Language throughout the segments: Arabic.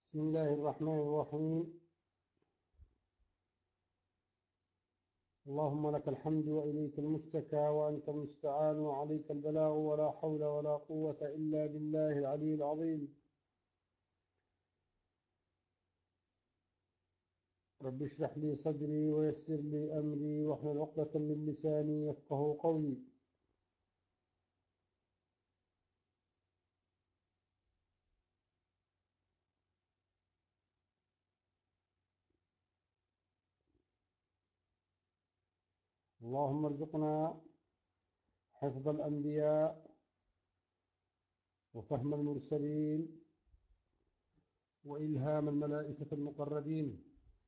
بسم الله الرحمن الرحيم. اللهم لك الحمد وإليك المشتكى وأنت المستعان وعليك البلاغ ولا حول ولا قوة إلا بالله العلي العظيم. رب اشرح لي صدري ويسر لي أمري واحلل عقدة من لساني يفقهوا قولي. اللهم ارزقنا حفظ الأنبياء وفهم المرسلين وإلهام الملائكة المقربين.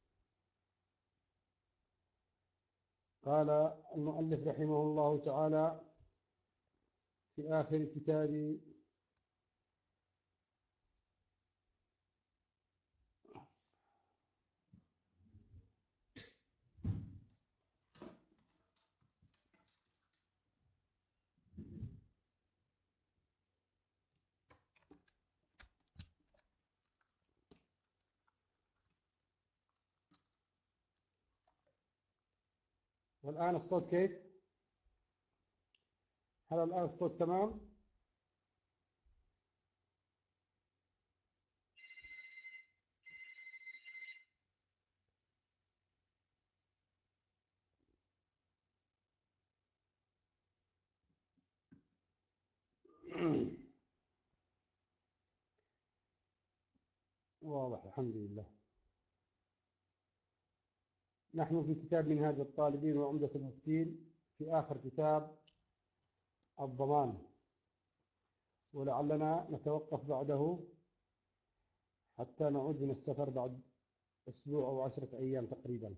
قال المؤلف رحمه الله تعالى في آخر كتاب والآن الصوت كيف؟ هل الآن الصوت تمام؟ واضح الحمد لله. نحن في كتاب منهاج الطالبين وعمدة المفتين في آخر كتاب الضمان، ولعلنا نتوقف بعده حتى نعود من السفر بعد أسبوع أو 10 أيام تقريبا.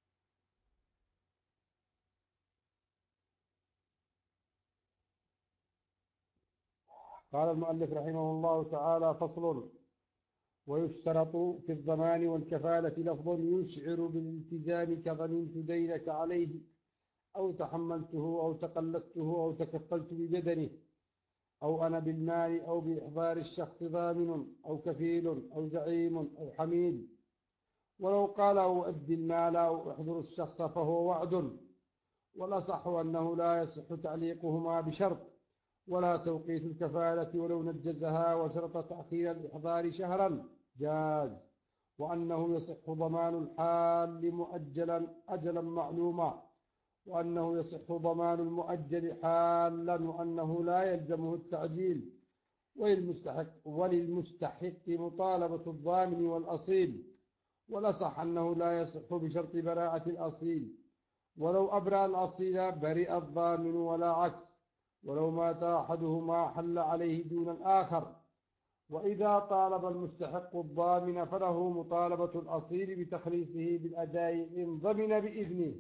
قال المؤلف رحمه الله تعالى: فصل: ويشترط في الضمان والكفالة لفظ يشعر بالالتزام كضمنت دينك عليه، أو تحملته، أو تقلدته، أو تكفلت ببدنه، أو أنا بالمال، أو بإحضار الشخص ضامن، أو كفيل، أو زعيم، أو حميل. ولو قال أؤدي المال أو أحضر الشخص فهو وعد، والأصح أنه لا يصح تعليقهما بشرط، ولا توقيت الكفالة ولو نجزها وشرط تأخير الإحضار شهرا جاز، وأنه يصح ضمان الحال مؤجلا أجلا معلوما، وأنه يصح ضمان المؤجل حالا، وأنه لا يلزمه التعجيل، وللمستحق مطالبة الضامن والأصيل، والأصح أنه لا يصح بشرط براءة الأصيل، ولو أبرأ الأصيل برئ الضامن ولا عكس، ولو مات أحدهما حل عليه دون الآخر. وإذا طالب المستحق الضامن فله مطالبة الأصيل بتخليصه بالأداء إن ضمن بإذنه،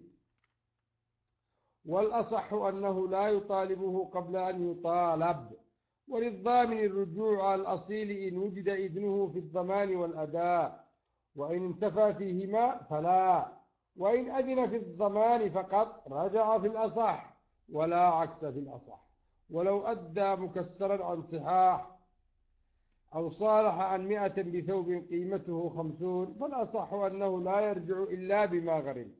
والأصح أنه لا يطالبه قبل أن يطالب، وللضامن الرجوع على الأصيل إن وجد إذنه في الضمان والأداء، وإن انتفى فيهما فلا، وإن أذن في الضمان فقط رجع في الأصح، ولا عكس في الأصح. ولو أدى مكسرا عن صحاح، أو صالح عن 100 بثوب قيمته 50، فالأصح أنه لا يرجع إلا بما غرم.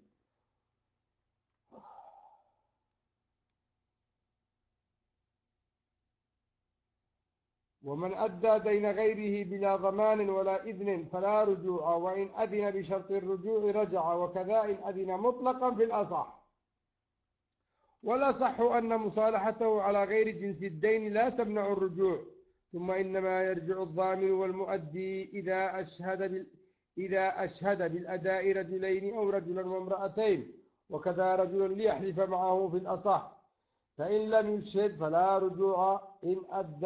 ومن أدى دين غيره بلا ضمان ولا إذن فلا رجوع، وإن أذن بشرط الرجوع رجع، وكذا إن أذن مطلقا في الأصح. والأصح أن مصالحته على غير جنس الدين لا تمنع الرجوع، ثم إنما يرجع الضامن والمؤدي إذا أشهد بالأداء رجلين أو رجلا وامرأتين، وكذا رجل ليحلف معه في الأصح، فإن لم يشهد فلا رجوع إن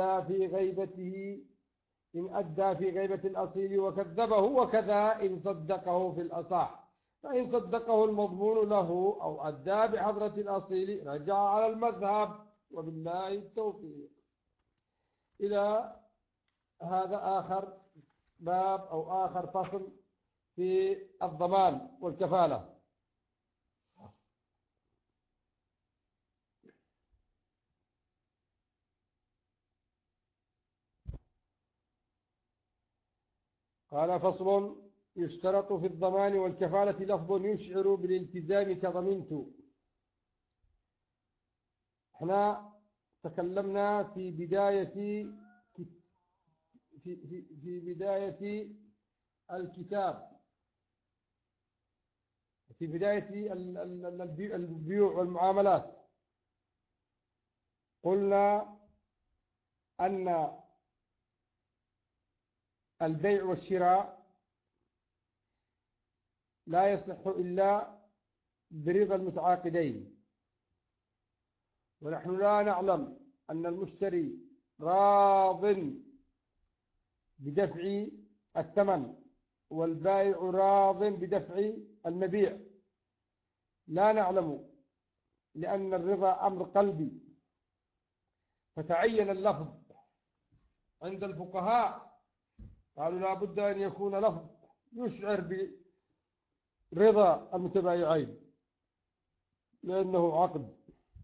أدى في غيبة الأصيل وكذبه، وكذا إن صدقه في الأصح، فإن صدقه المضمون له أو أدى بحضرة الأصيل رجع على المذهب، وبالله التوفيق. إلى هذا آخر باب أو آخر فصل في الضمان والكفالة. قال فصل: يشترط في الضمان والكفالة لفظ يشعر بالالتزام كضمنت. احنا تكلمنا في بداية الكتاب، في بداية البيوع والمعاملات، قلنا أن البيع والشراء لا يصح إلا برضا المتعاقدين، ونحن لا نعلم أن المشتري راض بدفع الثمن والبائع راض بدفع المبيع، لا نعلم، لأن الرضا أمر قلبي. فتعين اللفظ عند الفقهاء، قالوا لا بد أن يكون لفظ يشعر برضا المتبايعين، لأنه عقد.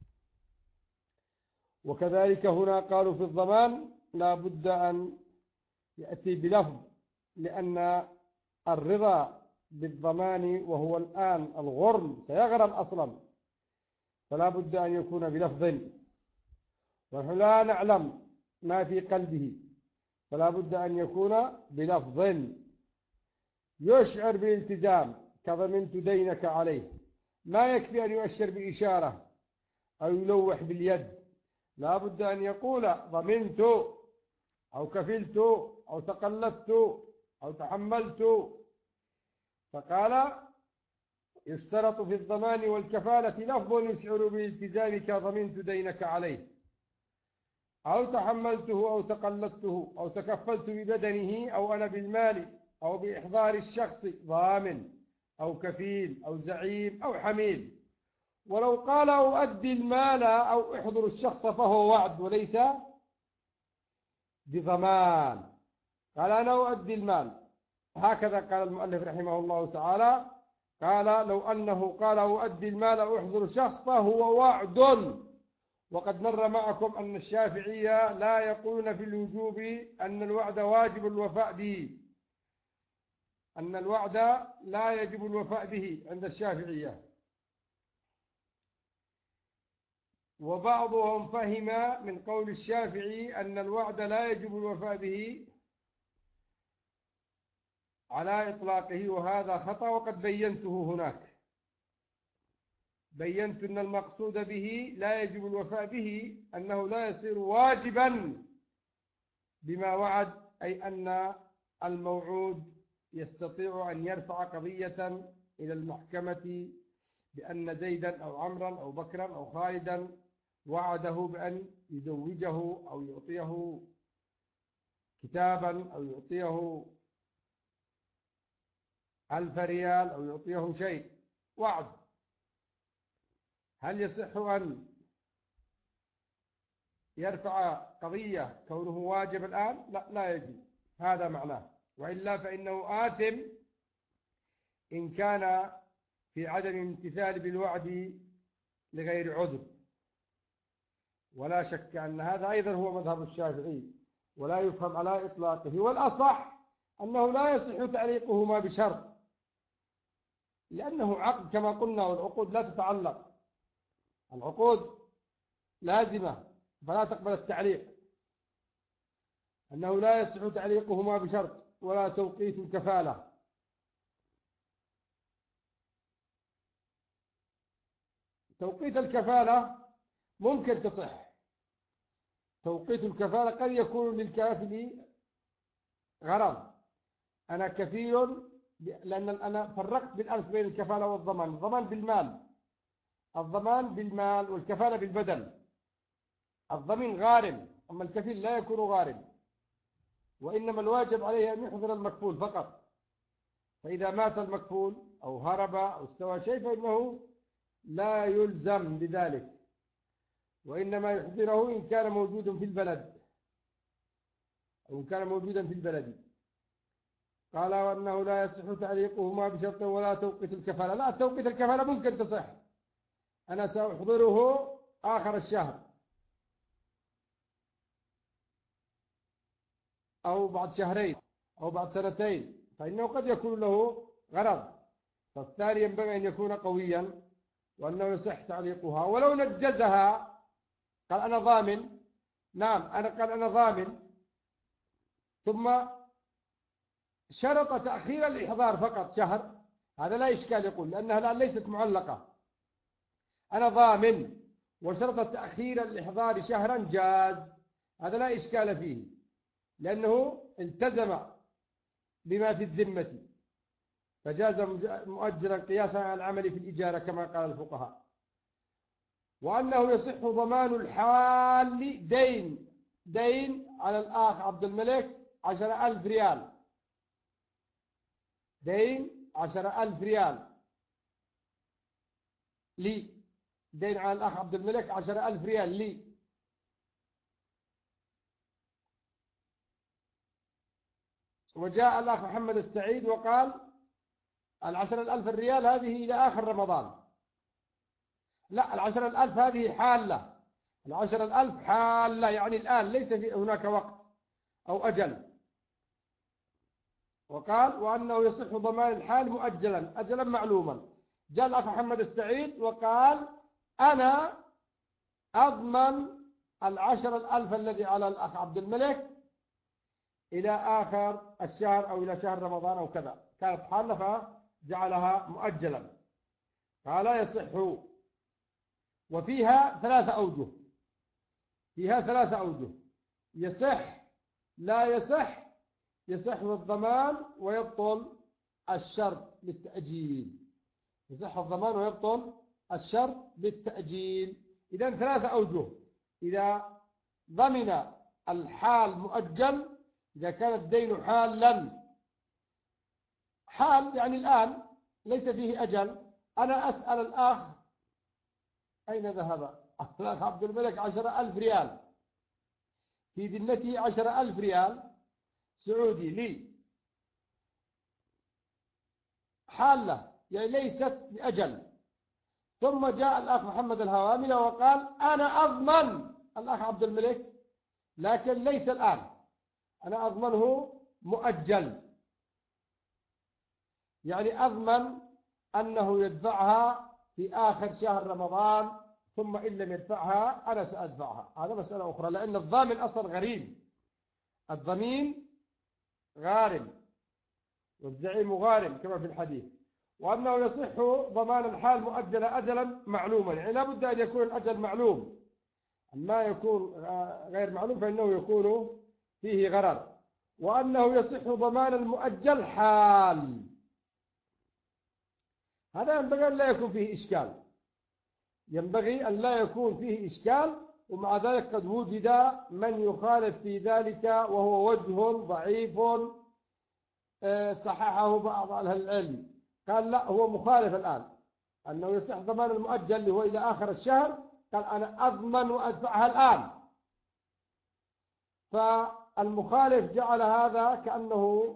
وكذلك هنا قالوا في الضمان لا بد أن يأتي بلفظ، لأن الرضا بالضمان وهو الآن الغرم سيغرم أصلا، فلا بد أن يكون بلفظ، ونحن لا نعلم ما في قلبه، فلا بد أن يكون بلفظ يشعر بالالتزام كضمنت دينك عليه. ما يكفي أن يؤشر بإشارة أو يلوح باليد، لا بد أن يقول ضمنت أو كفلت أو تقلدت أو تحملت. فقال: يشترط في الضمان والكفالة لفظ يشعر بالالتزام كضمنت دينك عليه، أو تحملته أو تقلدته أو تكفلت ببدنه أو أنا بالمال أو بإحضار الشخص ضامن أو كفيل أو زعيم أو حميل. ولو قال أؤدي المال أو احضر الشخص فهو وعد وليس بضمان. قال: أنا أؤدي المال، هكذا قال المؤلف رحمه الله تعالى. قال: لو أنه قال أؤدي المال أو احضر الشخص فهو وعد. وقد مر معكم أن الشافعية لا يقولون في الوجوب أن الوعد واجب الوفاء به، أن الوعد لا يجب الوفاء به عند الشافعية. وبعضهم فهم من قول الشافعي أن الوعد لا يجب الوفاء به على إطلاقه، وهذا خطأ. وقد بينته هناك، بينت أن المقصود به لا يجب الوفاء به أنه لا يصير واجبا بما وعد، أي أن الموعود يستطيع أن يرفع قضية إلى المحكمة بأن زيدا أو عمرا أو بكرا أو خالدا وعده بأن يزوجه أو يعطيه كتابا أو يعطيه 1000 ريال أو يعطيه شيء، وعد. هل يصح أن يرفع قضية كونه واجب الآن؟ لا، لا يجب، هذا معناه. وإلا فإنه آثم إن كان في عدم امتثال بالوعد لغير عذر. ولا شك أن هذا أيضا هو مذهب الشافعي، ولا يفهم على إطلاقه. والأصح أنه لا يصح تعليقهما بشرط، لأنه عقد كما قلنا، والعقود لا تتعلق، العقود لازمة فلا تقبل التعليق. أنه لا يصح تعليقهما بشرط ولا توقيت الكفالة. توقيت الكفالة ممكن تصح. توقيت الكفالة قد يكون للكافل غرض، أنا كفيل، لأن أنا فرقت بالأمس بين الكفالة والضمان. الضمان بالمال، الضمان بالمال، والكفالة بالبدن. الضمين غارم، أما الكفيل لا يكون غارم، وإنما الواجب عليه أن يحضر المكفول فقط. فإذا مات المكفول أو هرب أو استوى شيء فإنه لا يلزم بذلك، وإنما يحضره إن كان موجودا في البلد، أو إن كان موجودا في البلد. قال: وأنه لا يصح تعليقهما بشرط ولا توقيت الكفالة. لا، توقيت الكفالة ممكن تصح. أنا سأحضره آخر الشهر أو بعد شهرين أو بعد سنتين، فإنه قد يكون له غرض، فالثاني ينبغي أن يكون قويا وأنه يصح تعليقها. ولو نجزها قال أنا ضامن، نعم قال أنا ضامن، ثم شرط تأخير الإحضار فقط شهر، هذا لا إشكال يقول، لأنها الآن ليست معلقة. أنا ضامن وشرط تأخير الإحضار شهرا جاز، هذا لا إشكال فيه، لأنه التزم بما في الذمة، فجاز مؤجلا قياسا على العمل في الإجارة كما قال الفقهاء. وأنه يصح ضمان الحال دين على الأخ عبد الملك 10,000 ريال، دين 10,000 ريال لي، دين على الأخ عبد الملك 10,000 ريال لي، وجاء الأخ محمد السعيد وقال 10,000 الريال هذه إلى آخر رمضان. لا، 10,000 هذه حالة، 10,000 حالة يعني الآن ليس في هناك وقت أو أجل. وقال وأنه يصح ضمان الحال مؤجلا أجلا معلوما. جاء الأخ محمد السعيد وقال أنا أضمن 10,000 الذي على الأخ عبد الملك إلى آخر الشهر أو إلى شهر رمضان أو كذا، كانت حالة فجعلها مؤجلا، قال يصح. وفيها 3 أوجه، فيها 3 أوجه: يصح، لا يصح، يصح الضمان ويبطل الشرط بالتأجيل، يصح الضمان ويبطل الشرط بالتأجيل. إذن 3 أوجه: إذا ضمن الحال مؤجل، إذا كان الدين حالا، حال يعني الآن ليس فيه أجل، أنا أسأل الأخ أين ذهب الأخ عبد الملك 10,000 ريال في ذمته، 10,000 ريال سعودي لي، حالة يعني ليست بأجل. ثم جاء الأخ محمد الهواملة وقال أنا أضمن الأخ عبد الملك لكن ليس الآن، أنا أضمنه مؤجل، يعني أضمن أنه يدفعها في آخر شهر رمضان، ثم إن لم يدفعها أنا سأدفعها. هذا مسألة أخرى، لأن الضامن أصلا غريم، الضمين غارم والزعيم غارم كما في الحديث. وأنه يصح ضمان الحال مؤجلة أجلا معلوما، يعني لا بد أن يكون الأجل معلوم، ما يكون غير معلوم فإنه يكون فيه غرر. وأنه يصح ضمان المؤجل حال، هذا ينبغي أن لا يكون فيه إشكال، ينبغي أن لا يكون فيه إشكال. ومع ذلك قد وجد من يخالف في ذلك وهو وجه ضعيف صححه بعض أهل العلم، قال لا هو مخالف الآن، أنه يصح ضمان المؤجل اللي هو إلى آخر الشهر، قال أنا أضمن وأدفعها الآن. فالمخالف جعل هذا كأنه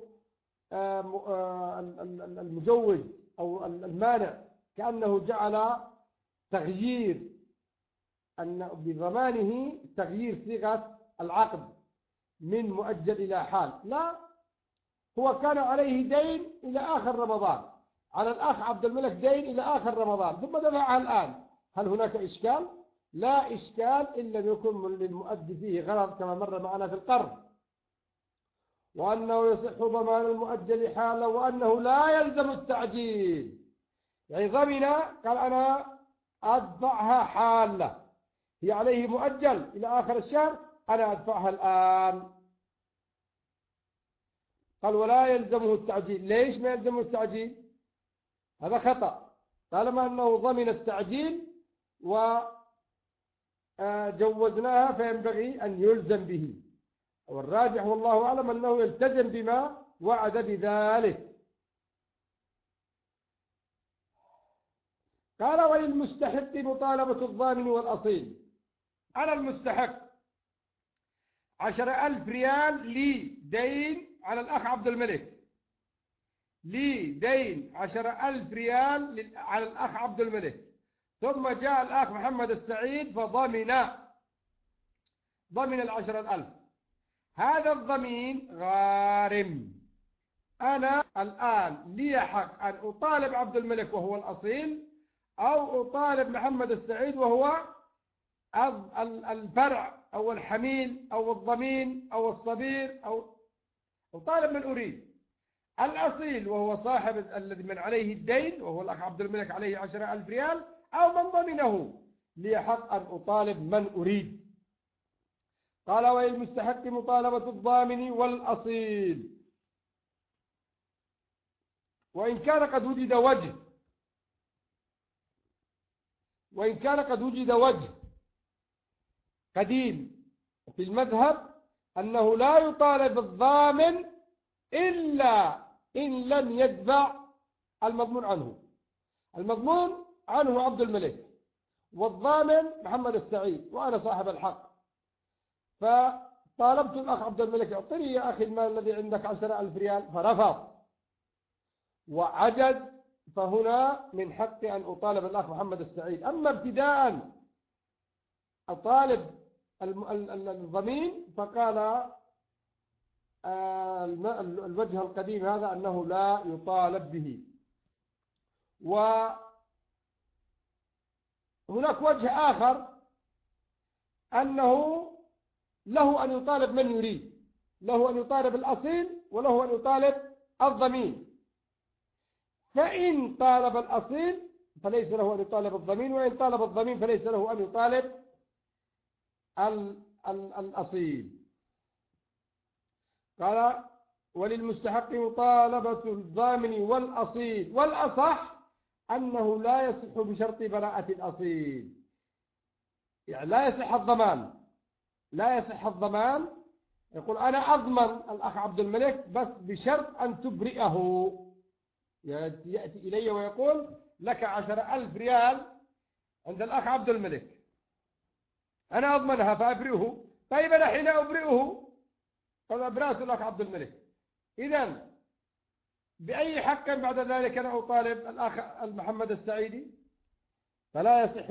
المجوز أو المانع كأنه جعل تغيير أن بضمانه تغيير صيغة العقد من مؤجل إلى حال. لا، هو كان عليه دين إلى آخر رمضان، على الأخ عبد الملك دين إلى آخر رمضان ثم دفعها الآن، هل هناك إشكال؟ لا إشكال إن لم يكن للمؤدي فيه غلط كما مر معنا في القرض. وأنه يصح ضمان المؤجل حالا، وأنه لا يلزم التعجيل، يعني ضمن قال أنا أدفعها حالة، هي عليه مؤجل إلى آخر الشهر، أنا أدفعها الآن. قال ولا يلزمه التعجيل. ليش ما يلزمه التعجيل؟ هذا خطأ، طالما أنه ضمن التعجيل وجوزناها فينبغي أن يلزم به، والراجح والله أعلم أنه يلتزم بما وعد بذلك. قال وللمستحق مطالبة الضامن والأصيل. أنا المستحق 10,000 ريال لي دين على الأخ عبد الملك، لي دين 10,000 ريال على الأخ عبد الملك، ثم جاء الأخ محمد السعيد فضمن 10,000. هذا الضمين غارم، أنا الآن لي حق أن أطالب عبد الملك وهو الأصيل، أو أطالب محمد السعيد وهو الفرع أو الحميل أو الضمين أو الصبير، أو أطالب من أريد. الأصيل وهو صاحب الذي من عليه الدين وهو الأخ عبد الملك عليه 10,000 ريال، أو من ضمنه، لي حق أن أطالب من أريد. قال وللمستحق مطالبة الضامن والأصيل، وإن كان قد وجد وجه قديم في المذهب أنه لا يطالب الضامن إلا إن لم يدفع المضمون عنه. المضمون عنه عبد الملك، والضامن محمد السعيد، وأنا صاحب الحق. فطالبت الأخ عبد الملك اعطني يا أخي المال الذي عندك 10,000 ريال، فرفض وعجز، فهنا من حقي أن أطالب الأخ محمد السعيد. أما ابتداء أطالب الضمين، فقال الوجه القديم هذا أنه لا يطالب به. وهناك وجه آخر أنه له أن يطالب من يريد، له أن يطالب الأصيل وله أن يطالب الضمين. فإن طالب الأصيل فليس له أن يطالب الضمين، وإن طالب الضمين فليس له أن يطالب الأصيل. قال وللمستحق مطالبة الضامن والأصيل، والأصح أنه لا يصح بشرط براءة الأصيل، يعني لا يصح الضمان. يقول أنا أضمن الأخ عبد الملك بس بشرط أن تبرئه، يأتي إلي ويقول لك 10,000 ريال عند الأخ عبد الملك، أنا أضمنها فأبرئه. طيب أنا حين أبرئه قد أبرأت الأخ عبد الملك، إذن بأي حق بعد ذلك أنا أطالب الأخ محمد السعيدي؟ فلا يصح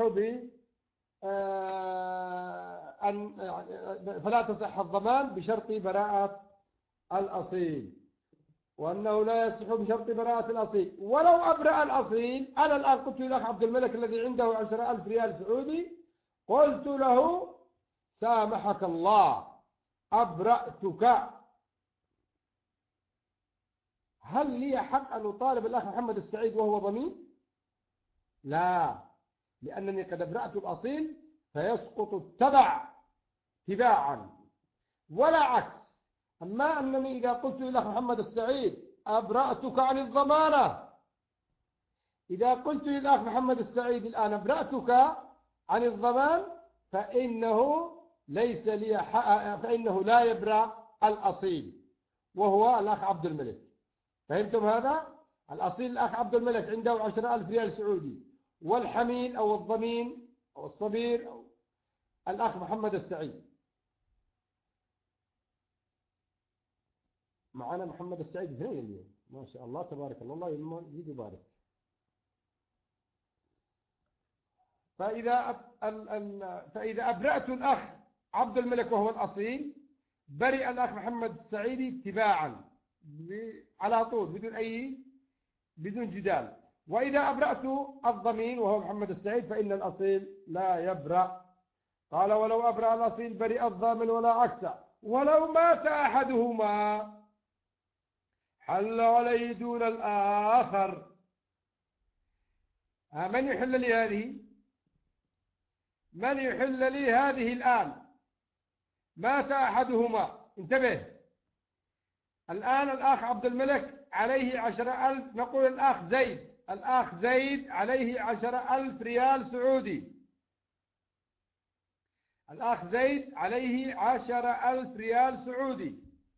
فلا تصح الضمان بشرط براءة الأصيل، وأنه لا يصح بشرط براءة الأصيل. ولو أبرأ الأصيل، أنا الآن قلت للأخ عبد الملك الذي عنده 10,000 ريال سعودي، قلت له سامحك الله أبرأتك، هل لي حق أن أطالب الأخ محمد السعيد وهو ضمين؟ لا، لأنني قد أبرأت الأصيل فيسقط التبع تباعا، ولا عكس. أما أنني إذا قلت للأخ محمد السعيد أبرأتك عن الضمانة، إذا قلت للأخ محمد السعيد الآن أبرأتك عن الضمان، فإنه ليس لي فإنه لا يبرأ الأصيل وهو الأخ عبد الملك. فهمتم هذا؟ الأصيل الأخ عبد الملك عنده 10,000 ريال سعودي، والحميل أو الضمين أو الصبير أو الأخ محمد السعيد. معنا محمد السعيد اثنين اليوم، ما شاء الله تبارك الله، الله يزيد ويبارك. فإذا أبرأت الأخ عبد الملك وهو الأصيل، برئ الأخ محمد السعيدي اتباعا على طول بدون جدال. وإذا أبرأت الضمين وهو محمد السعيد فإن الأصيل لا يبرأ. قال ولو أبرأ الأصيل برئ الضامن ولا عكس، ولو مات أحدهما حل عليه دون الآخر. من يحل لي هذه؟ من يحل لي هذه الآن؟ مات أحدهما، انتبه، الآن الأخ عبد الملك عليه 10,000، نقول الأخ زيد عليه 10,000 ريال سعودي، الأخ زيد عليه 10,000 ريال سعودي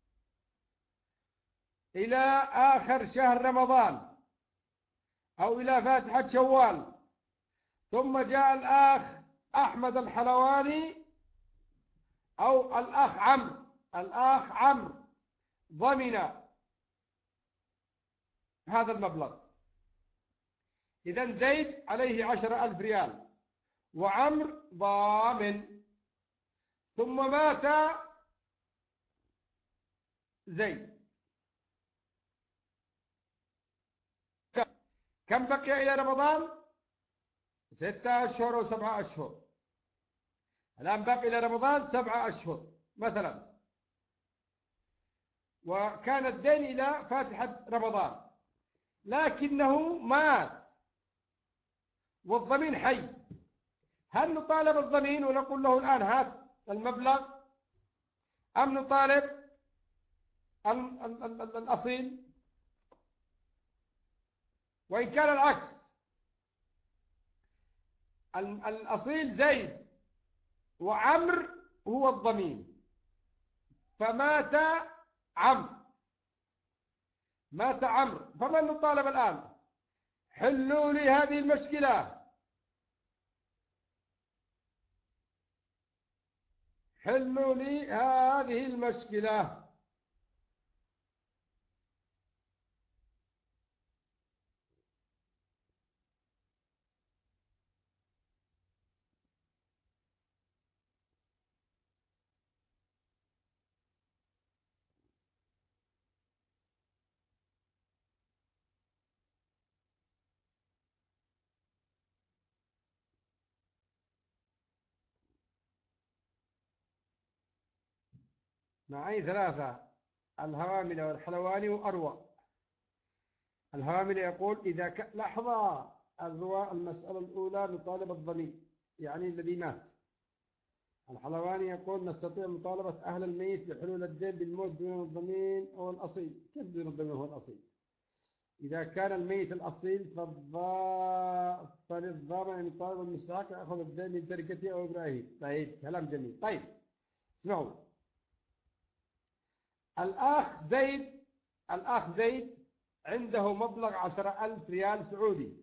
إلى آخر شهر رمضان أو إلى فاتحة شوال. ثم جاء الأخ أحمد الحلواني أو الأخ عمرو ضمن هذا المبلغ. إذن زيد عليه 10,000 ريال وعمرو ضامن. ثم مات زيد، كم بقي إلى رمضان؟ 6 أشهر أو 7 أشهر. الآن بقي إلى رمضان 7 أشهر مثلا، وكان الدين إلى فاتحة رمضان، لكنه مات والضمين حي. هل نطالب الضمين ونقول له الآن هات المبلغ، أم نطالب الأصيل؟ وإن كان العكس، الأصيل زيد وعمر هو الضمين، فمات عمرو، مات عمرو، فمن نطالب الآن؟ حلوا لي هذه المشكلة، حلوا لي هذه المشكلة. معي ثلاثة: الهوامل والحلواني وأروى. الهوامل يقول إذا لحظة، المسألة الأولى نطالب الضمين يعني الذي مات. الحلواني يقول نستطيع مطالبة أهل الميت بحلول الدين بالموت دون الضمين أو الأصيل. كيف دون الضمين هو الأصيل؟ إذا كان الميت الأصيل فللضامن أن يطالب المستحق يأخذ الدين من تركته أو إبراهيم. طيب، كلام جميل. طيب اسمعوا، الأخ زيد عنده مبلغ 10,000 ريال سعودي.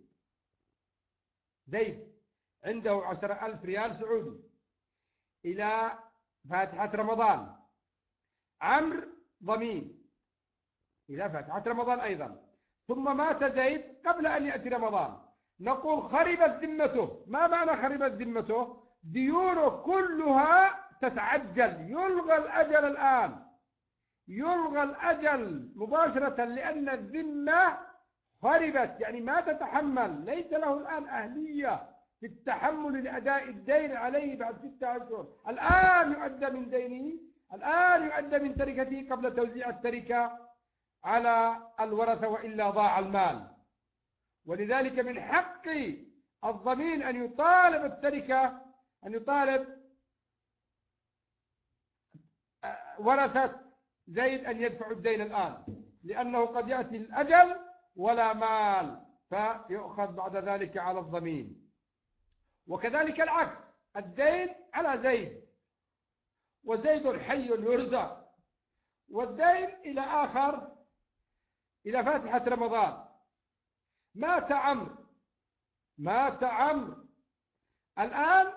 زيد عنده 10,000 ريال سعودي إلى فاتحة رمضان. عمرو ضمين إلى فاتحة رمضان أيضا. ثم مات زيد قبل أن يأتي رمضان. نقول خربت ذمته. ما معنى خربت ذمته؟ ديونه كلها تتعجل، يلغى الأجل الآن، يلغى الأجل مباشرة، لأن الذمة خربت، يعني ما تتحمل، ليس له الآن أهلية في التحمل لأداء الدين عليه بعد 6 أشهر. الآن يؤدى من دينه، الآن يؤدى من تركته قبل توزيع التركة على الورثة، وإلا ضاع المال. ولذلك من حق الضمين أن يطالب التركة، أن يطالب ورثة زيد أن يدفعوا الدين الآن، لأنه قد يأتي الأجل ولا مال، فيؤخذ بعد ذلك على الضمين. وكذلك العكس، الدين على زيد وزيد حي يرزق، والدين إلى آخر إلى فاتحة رمضان. مات عمرو الآن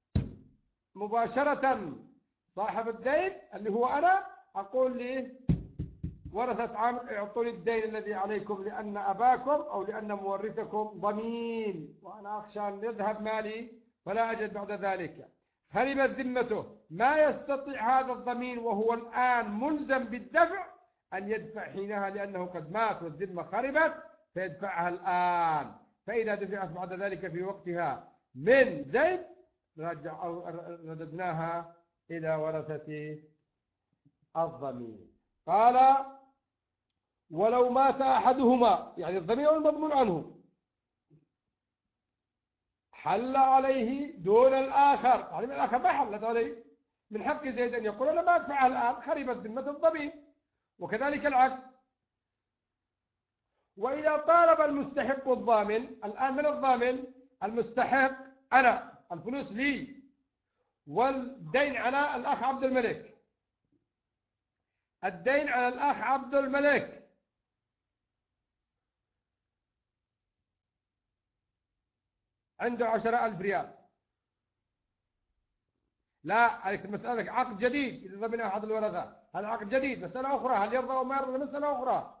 مباشرة صاحب الدين اللي هو أنا أقول لي ورثة عمرو اعطوني الدين الذي عليكم، لأن أباكم أو لأن مورثكم ضمين، وأنا أخشى أن يذهب مالي فلا أجد بعد ذلك. خربت ذمته، ما يستطيع هذا الضمين وهو الآن ملزم بالدفع أن يدفع حينها، لأنه قد مات والذمة خربت، فيدفعها الآن. فإذا دفعت بعد ذلك في وقتها من زيد رددناها إلى ورثة الضمين. قال ولو مات أحدهما، يعني الضمين المضمون عنه، حل عليه دون الآخر، يعني من الآخر ما حلت عليه، من حق زيد أن يقول أنا ما أدفعها الآن، خربت ذمة الضمين. وكذلك العكس. وإذا طالب المستحق الضامن، الآن من الضامن؟ المستحق أنا، الفلوس لي، والدين على الأخ عبد الملك، الدين على الأخ عبد الملك. عنده 10,000 ريال. لا، هذه مسألة عقد جديد. إذا ضمن أحد الورثة هذا عقد جديد، مسألة أخرى، هل يرضى أو ما يرضى مسألة أخرى.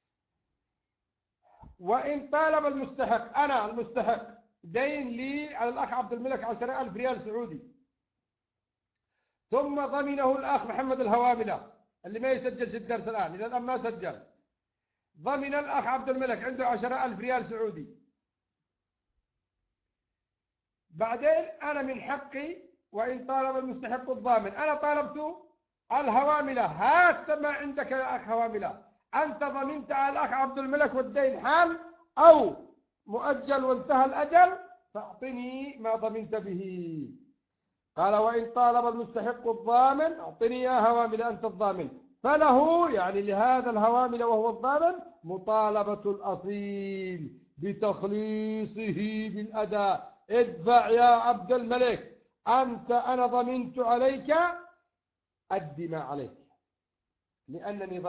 وإن طالب المستحق، أنا المستحق، دين لي على الأخ عبد الملك 10,000 ريال سعودي، ثم ضمنه الأخ محمد الهواملة اللي ما يسجل في الدرس الآن، إذا الآن ما سجل، ضمن الأخ عبد الملك عنده 10,000 ريال سعودي. بعدين أنا من حقي وإن طالب المستحق الضامن، أنا طالبت الهواملة، هات ما عندك يا أخ هواملة، أنت ضمنت على الأخ عبد الملك والدين حال أو مؤجل وانتهى الأجل، فأعطني ما ضمنت به. قال وإن طالب المستحق الضامن أعطني يا هواملة أنت الضامن، فله يعني لهذا الهوامل وهو الضامن مطالبة الأصيل بتخليصه بالأداء. ادفع يا عبد الملك، أنا ضمنت عليك، أدي ما عليك، لأنني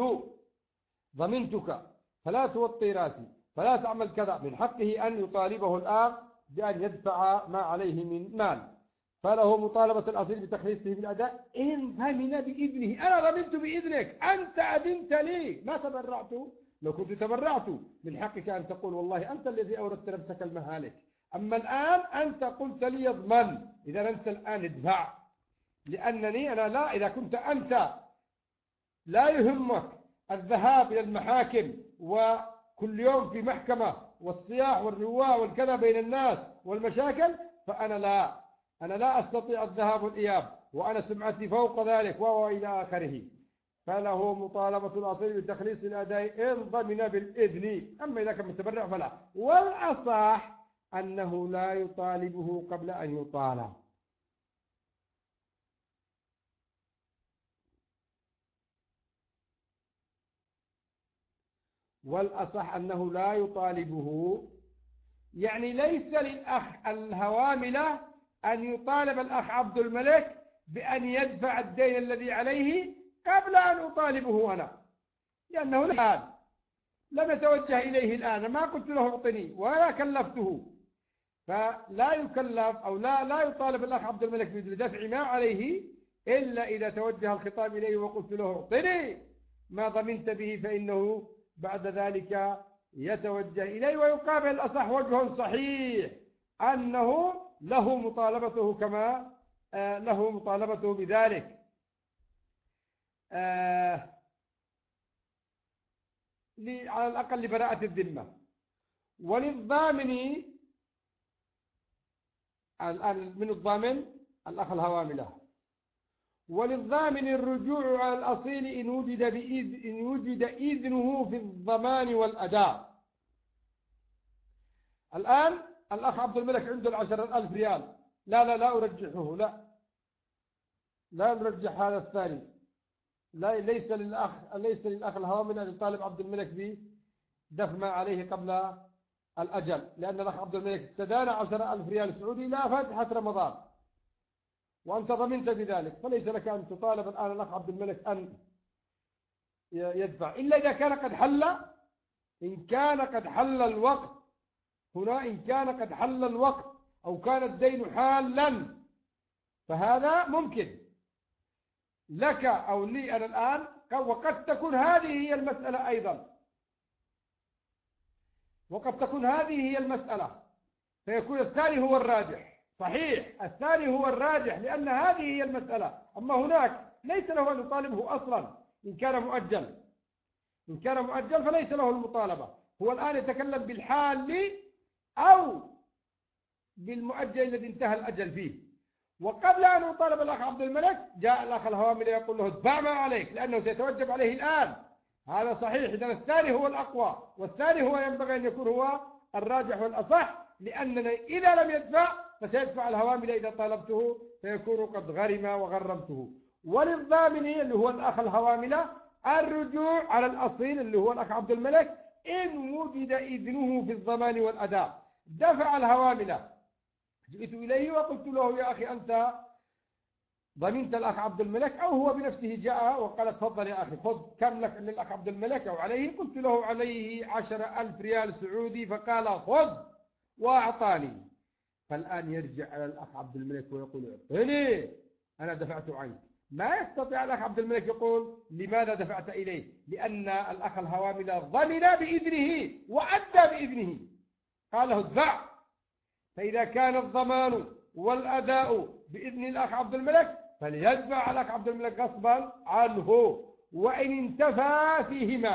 ضمنتك، فلا توطي راسي، فلا تعمل كذا. من حقه أن يطالبه الآن بأن يدفع ما عليه من مال، فله مطالبة الأصيل بتخليصه بالأداء إن ضمن بإذنه. أنا ضمنت بإذنك، أنت أذنت لي، ما تبرعت. لو كنت تبرعت من حقك أن تقول والله أنت الذي أوردت نفسك المهالك، أما الآن أنت قلت لي اضمن، إذا أنت الآن ادفع. لأنني أنا لا، إذا كنت أنت لا يهمك الذهاب إلى المحاكم وكل يوم في محكمة والصياح والرواء والكذا بين الناس والمشاكل، فأنا لا أستطيع الذهاب والإياب، وأنا سمعتي فوق ذلك وإلى آخره. فله مطالبة الأصيل بتخليص الأداء إن ضمن بالإذن، أما إذا كان متبرع فلا. والأصح أنه لا يطالبه قبل أن يطالب. والأصح أنه لا يطالبه، يعني ليس للأخ الهواملة أن يطالب الأخ عبد الملك بأن يدفع الدين الذي عليه قبل أن أطالبه أنا، لأنه الآن لم يتوجه إليه الآن، ما قلت له اعطني ولا كلفته، فلا يكلف أو لا يطالب الأخ عبد الملك بدفع ما عليه إلا إذا توجه الخطاب إليه وقلت له اعطني ما ضمنت به، فإنه بعد ذلك يتوجه إليه ويقابل الأصح وجه صحيح أنه له مطالبته كما له مطالبته بذلك. على الأقل لبراءة الذمة. وللضامن الآن من الضامن الأخ الهواملة، وللضامن الرجوع على الأصيل إن وجد إذنه في الضمان والأداء. الآن الأخ عبد الملك عنده 10,000 ريال، لا أرجحه، لا نرجح هذا الثاني، ليس للأخ الهوامل أن يطالب عبد الملك بدفع ما عليه قبل الأجل، لأن الأخ عبد الملك استدان 10,000 ريال سعودي لا فاتحة رمضان وأنت ضمنت بذلك، فليس لك أن تطالب الآن الأخ عبد الملك أن يدفع إلا إذا كان قد حل، إن كان قد حل الوقت هنا، إن كان قد حل الوقت أو كان الدين حالا، فهذا ممكن لك أو لي أنا الآن. وقد تكون هذه هي المسألة أيضا، وقد تكون هذه هي المسألة، فيكون الثاني هو الراجح. صحيح الثاني هو الراجح لأن هذه هي المسألة، أما هناك ليس له أن يطالبه أصلا إن كان مؤجل فليس له المطالبة. هو الآن يتكلم بالحال أو بالمؤجل الذي انتهى الأجل فيه. وقبل أن يطالب الأخ عبد الملك جاء الأخ الهوامل يقول له ادفع ما عليك لأنه سيتوجب عليه الآن. هذا صحيح، إذن الثاني هو الأقوى، والثاني هو ينبغي أن يكون هو الراجح والأصح، لأننا إذا لم يدفع فسيدفع الهوامل إذا طالبته فيكون قد غرم وغرمته. وللضامن اللي هو الأخ الهوامل الرجوع على الأصيل اللي هو الأخ عبد الملك إن وجد إذنه في الضمان والأداء. دفع الهوامل، جئت إليه وقلت له يا أخي أنت ضمنت الأخ عبد الملك، أو هو بنفسه جاء وقال تفضل يا أخي خذ كم لك للأخ عبد الملك أو عليه، قلت له عليه 10,000 ريال سعودي، فقال خذ وأعطاني. فالآن يرجع على الأخ عبد الملك ويقول اعطني أنا دفعت عنك. ما يستطيع الأخ عبد الملك يقول لماذا دفعت إليه، لأن الأخ الهوامل ضمن بإذنه وأدى بإذنه، قال له ادفع. فإذا كان الضمان والأداء بإذن الأخ عبد الملك فليدفع الأخ عبد الملك غصبا عنه، وإن انتفى فيهما،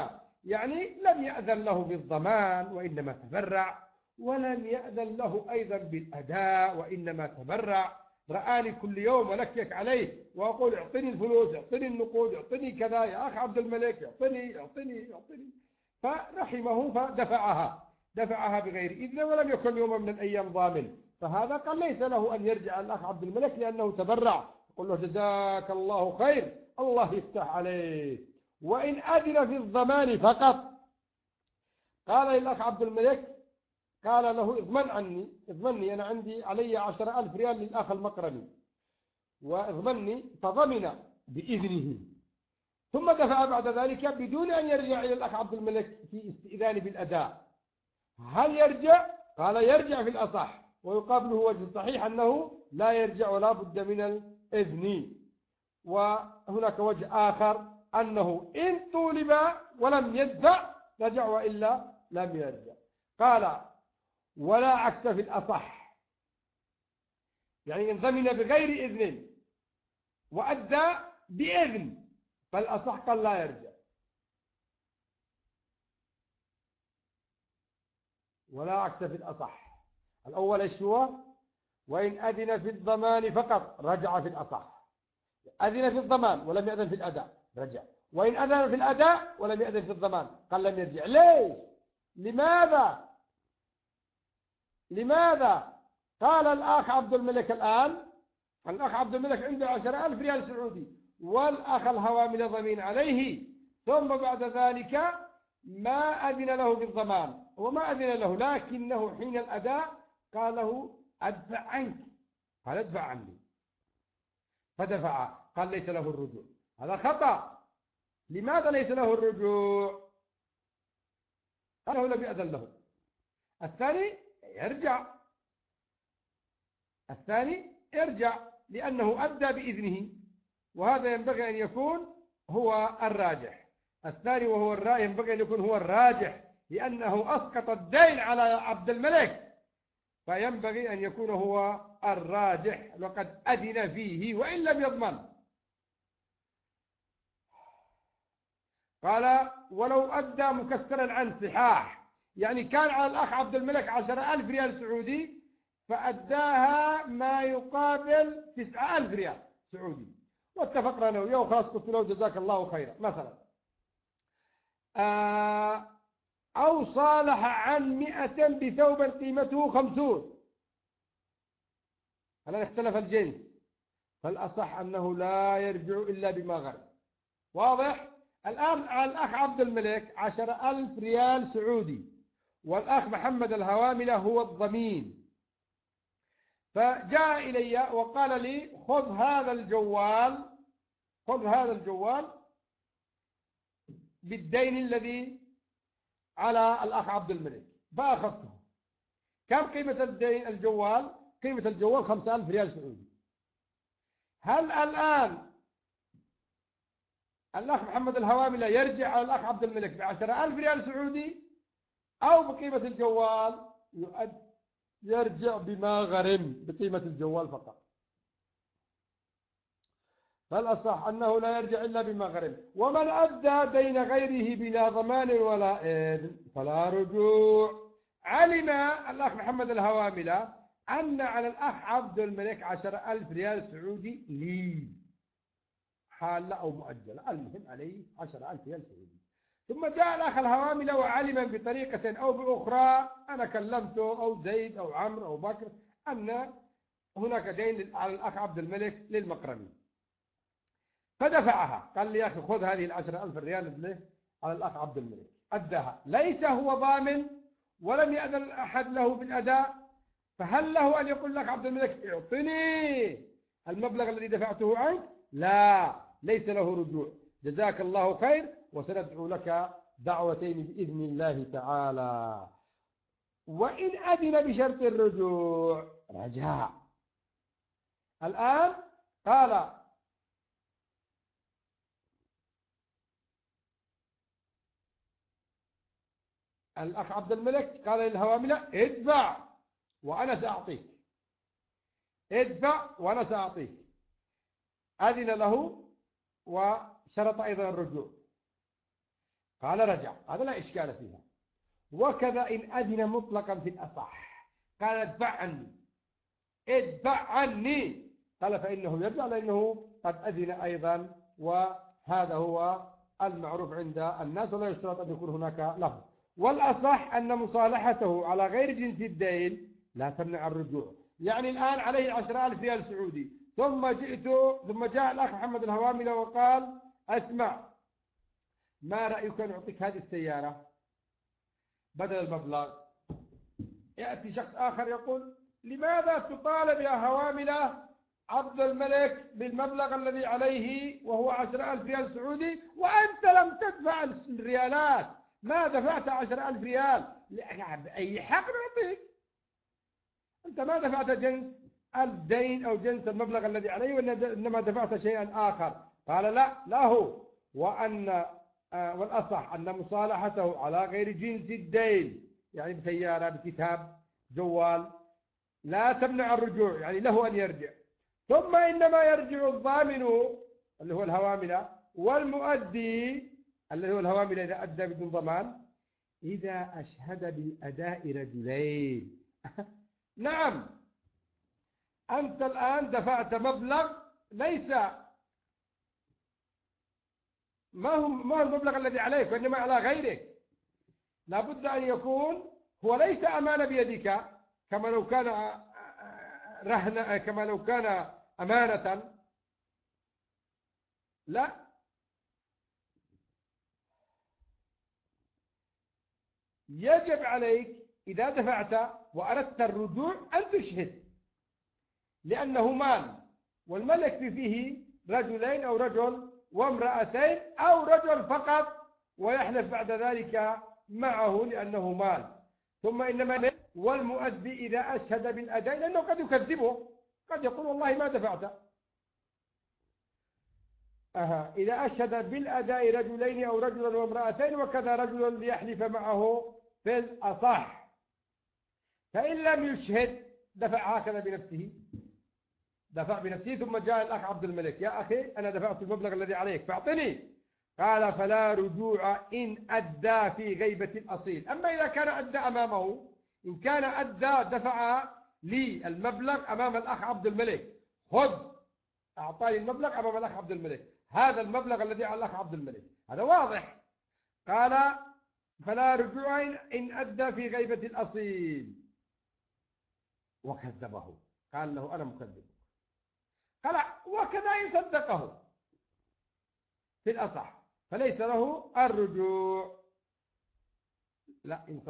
يعني لم يأذن له بالضمان وإنما تبرع، ولم يأذن له أيضا بالأداء وإنما تبرع. رآني كل يوم ولكك عليه وأقول اعطني الفلوس، اعطني النقود، اعطني كذا يا أخ عبد الملك، اعطني. فرحمه دفعها بغير إذن ولم يكن يوم من الأيام ضامن. فهذا قال ليس له أن يرجع الأخ عبد الملك لأنه تبرع، يقول له جزاك الله خير، الله يفتح عليه. وإن أذن في الضمان فقط، قال للأخ عبد الملك، قال له اضمني أنا عندي علي 10,000 ريال للأخ المقرني واضمني، فضمن بإذنه، ثم دفع بعد ذلك بدون أن يرجع إلى الأخ عبد الملك في استئذان بالأداء. هل يرجع؟ قال يرجع في الأصح، ويقابله وجه الصحيح أنه لا يرجع ولا بد من الإذن. وهناك وجه آخر أنه إن طولب ولم يدفع رجع وإلا لم يرجع. قال ولا عكس في الأصح، يعني إن ضمن بغير إذن وأدى بإذن فالأصح قال لا يرجع. ولا عكس في الأصح. الأول إيش هو؟ وإن أذن في الضمان فقط رجع في الأصح. أذن في الضمان ولم يأذن في الأداء رجع. وإن أذن في الأداء ولم يأذن في الضمان قال لم يرجع. ليش؟ لماذا؟ قال الأخ عبد الملك الآن، الأخ عبد الملك عنده 10,000 ريال سعودي والأخ الهوامل ضمين عليه، ثم بعد ذلك ما أذن له بالضمان، وما أذن له، لكنه حين الأداء قال له أدفع عنك، قال ادفع عني، فدفع، قال ليس له الرجوع. هذا خطأ. لماذا ليس له الرجوع؟ قاله لم يأذن له. الثاني يرجع لأنه أدى بإذنه، وهذا ينبغي أن يكون هو الراجح. الثاني وهو الرأي ينبغي أن يكون هو الراجح، لأنه أسقط الدين على عبد الملك، فينبغي أن يكون هو الراجح، وقد أذن فيه وإن لم يضمن. قال ولو أدى مكسرا عن صحاح، يعني كان على الأخ عبد الملك 10,000 ريال سعودي فأداها ما يقابل 9,000 ريال سعودي، واتفقنا أنا وياه وخلاص، قلت له جزاك الله خيرا مثلا. أو صالح عن 100 بثوب قيمته 50، هل اختلف الجنس؟ فالأصح أنه لا يرجع إلا بما غرم. واضح؟ الآن على الأخ عبد الملك 10,000 ريال سعودي، والأخ محمد الهواملة هو الضمين، فجاء إلي وقال لي خذ هذا الجوال بالدين الذي على الأخ عبد الملك، فأخذته. كم قيمة الدين الجوال؟ قيمة الجوال 5,000 ريال سعودي. هل الآن الأخ محمد الهواملة يرجع على الأخ عبد الملك ب10,000 ريال سعودي أو بقيمة الجوال؟ يرجع بما غرم، بقيمة الجوال فقط. فالأصح أنه لا يرجع إلا بما غرم. ومن أدى دين غيره بلا ضمان ولا إذن فلا رجوع. علم الأخ محمد الهواملة أن على الأخ عبد الملك 10,000 ريال سعودي لي، حالة أو مؤجلة، المهم عليه 10,000 ريال سعودي. ثم جاء الأخ الهواملة وعلم بطريقة أو بأخرى، أنا كلمته أو زيد أو عمرو أو بكر أن هناك دين على الأخ عبد الملك للمقرمي، فدفعها، قال لي يا أخي خذ هذه 10,000 ريال على الأخ عبد الملك، أداها، ليس هو ضامن ولم يأذن أحد له بالأداء، فهل له أن يقول لك عبد الملك اعطني المبلغ الذي دفعته عنك؟ لا، ليس له رجوع. جزاك الله خير، وسندعو لك دعوتين بإذن الله تعالى. وإن أذن بشرط الرجوع رجع. الآن قال الأخ عبد الملك قال للهواملة ادفع وأنا سأعطيك، ادفع وأنا سأعطيك. أذن له وشرط أيضا الرجوع. قال رجع، هذا لا إشكال فيها. وكذا إن أذن مطلقا في الأصح، قال ادفع عني، ادفع عني، قال فإنه يرجع لأنه قد أذن أيضا، وهذا هو المعروف عند الناس، ولا يشترط أن يكون هناك لفظ. والأصح أن مصالحته على غير جنس الدين لا تمنع الرجوع. يعني الآن عليه 10,000 ريال سعودي، ثم جاء الأخ محمد الهواملة وقال اسمع، ما رأيك نعطيك هذه السيارة بدل المبلغ؟ يأتي شخص آخر يقول لماذا تطالب يا هواملة عبد الملك بالمبلغ الذي عليه وهو 10,000 ريال سعودي وأنت لم تدفع الريالات، ما دفعت 10,000 ريال، بأي حق نعطيك؟ أنت ما دفعت جنس الدين أو جنس المبلغ الذي عليه، وإنما دفعت شيئا آخر. قال لا هو، والأصح أن مصالحته على غير جنس الدين، يعني بسيارة، بكتاب، جوال، لا تمنع الرجوع، يعني له أن يرجع. ثم إنما يرجع الضامن اللي هو الهواملة، والمؤدي الذي هو الهواملة إذا أدى بدون ضمان، إذا أشهد بالأداء رجلين. نعم، أنت الآن دفعت مبلغ ليس ما هو المبلغ الذي عليك، وإنما على غيرك. لابد أن يكون هو ليس أمانة بيدك كما لو كان رهن، كما لو كان أمانة، لا، يجب عليك إذا دفعت وأردت الرجوع أن تشهد، لأنه مال، والملك فيه رجلين أو رجل وامرأتين أو رجل فقط، ويحلف بعد ذلك معه لأنه مال. ثم إنما والمؤدي إذا أشهد بالأداء، لأنه قد يكذبه، قد يقول والله ما دفعت. إذا أشهد بالأداء رجلين أو رجلا وامرأتين، وكذا رجل ليحلف معه في الأصح. فإن لم يشهد دفع هكذا بنفسه، دفع بنفسه. ثم جاء الأخ عبد الملك، يا أخي أنا دفعت المبلغ الذي عليك فاعطني. قال فلا رجوع إن أدى في غيبة الأصيل. أما إذا كان أدى أمامه، إن كان أدى دفع لي المبلغ أمام الأخ عبد الملك، خذ، أعطاني المبلغ أمام الأخ عبد الملك، هذا المبلغ الذي على الأخ عبد الملك، هذا واضح. قال فلا رجوع إن أدى في غيبة الأصيل، وكذبه، قال له أنا مكذب. قال وكذا إن صدقه في الأصح فليس له الرجوع. لا، إن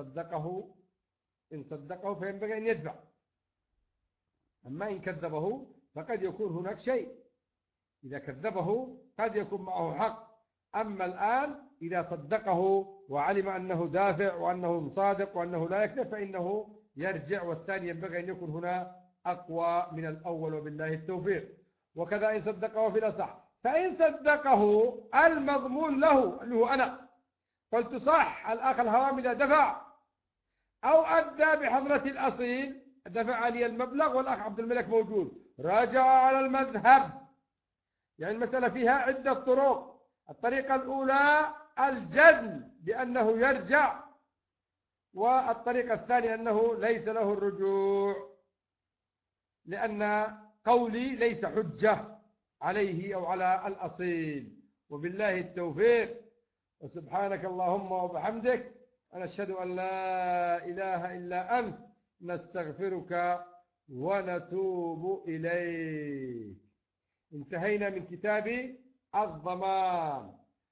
صدقه فينبغي أن يدفع. أما إن كذبه فقد يكون هناك شيء، إذا كذبه قد يكون معه حق. أما الآن إذا صدقه وعلم أنه دافع وأنه صادق وأنه لا يكذب فإنه يرجع، والثاني ينبغي أن يكون هنا أقوى من الأول، وبالله التوفيق. وكذا إن صدقه في الأصح، فإن صدقه المضمون له اللي هو أنا قلت صح، الأخ الهوامل دفع أو أدى بحضرة الأصيل، دفع لي المبلغ والأخ عبد الملك موجود، راجع على المذهب. يعني المسألة فيها عدة طرق. الطريقة الأولى الجزم بأنه يرجع، والطريقة الثانية أنه ليس له الرجوع، لأن قولي ليس حجة عليه أو على الأصيل. وبالله التوفيق، وسبحانك اللهم وبحمدك، ونشهد أن لا إله إلا أنت، نستغفرك ونتوب إليك. انتهينا من كتاب الضمان،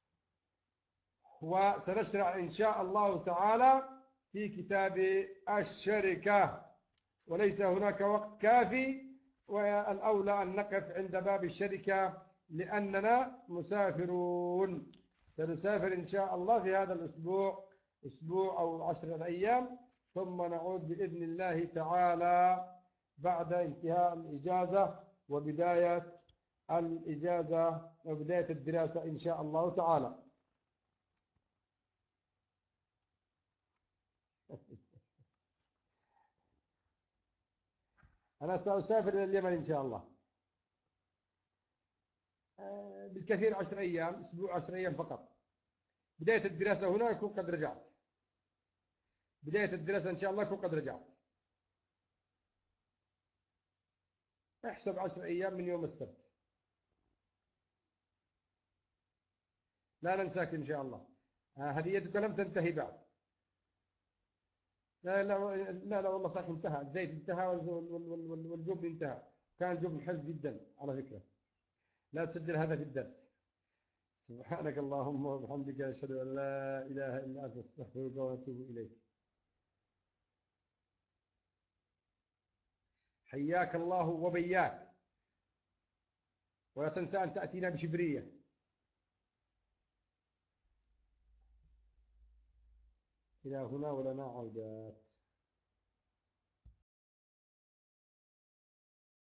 وسنشرع إن شاء الله تعالى في كتاب الشركة، وليس هناك وقت كافي، والأولى أن نقف عند باب الشركة لأننا مسافرون. سنسافر إن شاء الله في هذا الأسبوع، أسبوع أو 10 أيام، ثم نعود بإذن الله تعالى بعد انتهاء الإجازة وبداية الإجازة وبداية الدراسة إن شاء الله تعالى. أنا سأسافر إلى اليمن إن شاء الله، بالكثير 10 أيام، أسبوع 10 أيام فقط. بداية الدراسة هنا يكون قد رجعت، بداية الدراسة إن شاء الله يكون قد رجعت. احسب 10 أيام من يوم السبت. لا ننساك إن شاء الله. هديتك لم تنتهي بعد. لا لا لا, لا والله صحيح انتهى، الزيت انتهى والجبن انتهى. كان الجبن حلو جدا على فكرة. لا تسجل هذا في الدرس. سبحانك اللهم وبحمدك، أشهد أن لا إله إلا أنت، أستغفرك وأتوب إليك. حياك الله وبياك. ولا تنسى أن تأتينا بشبرية. إلى هنا ولنا عودات.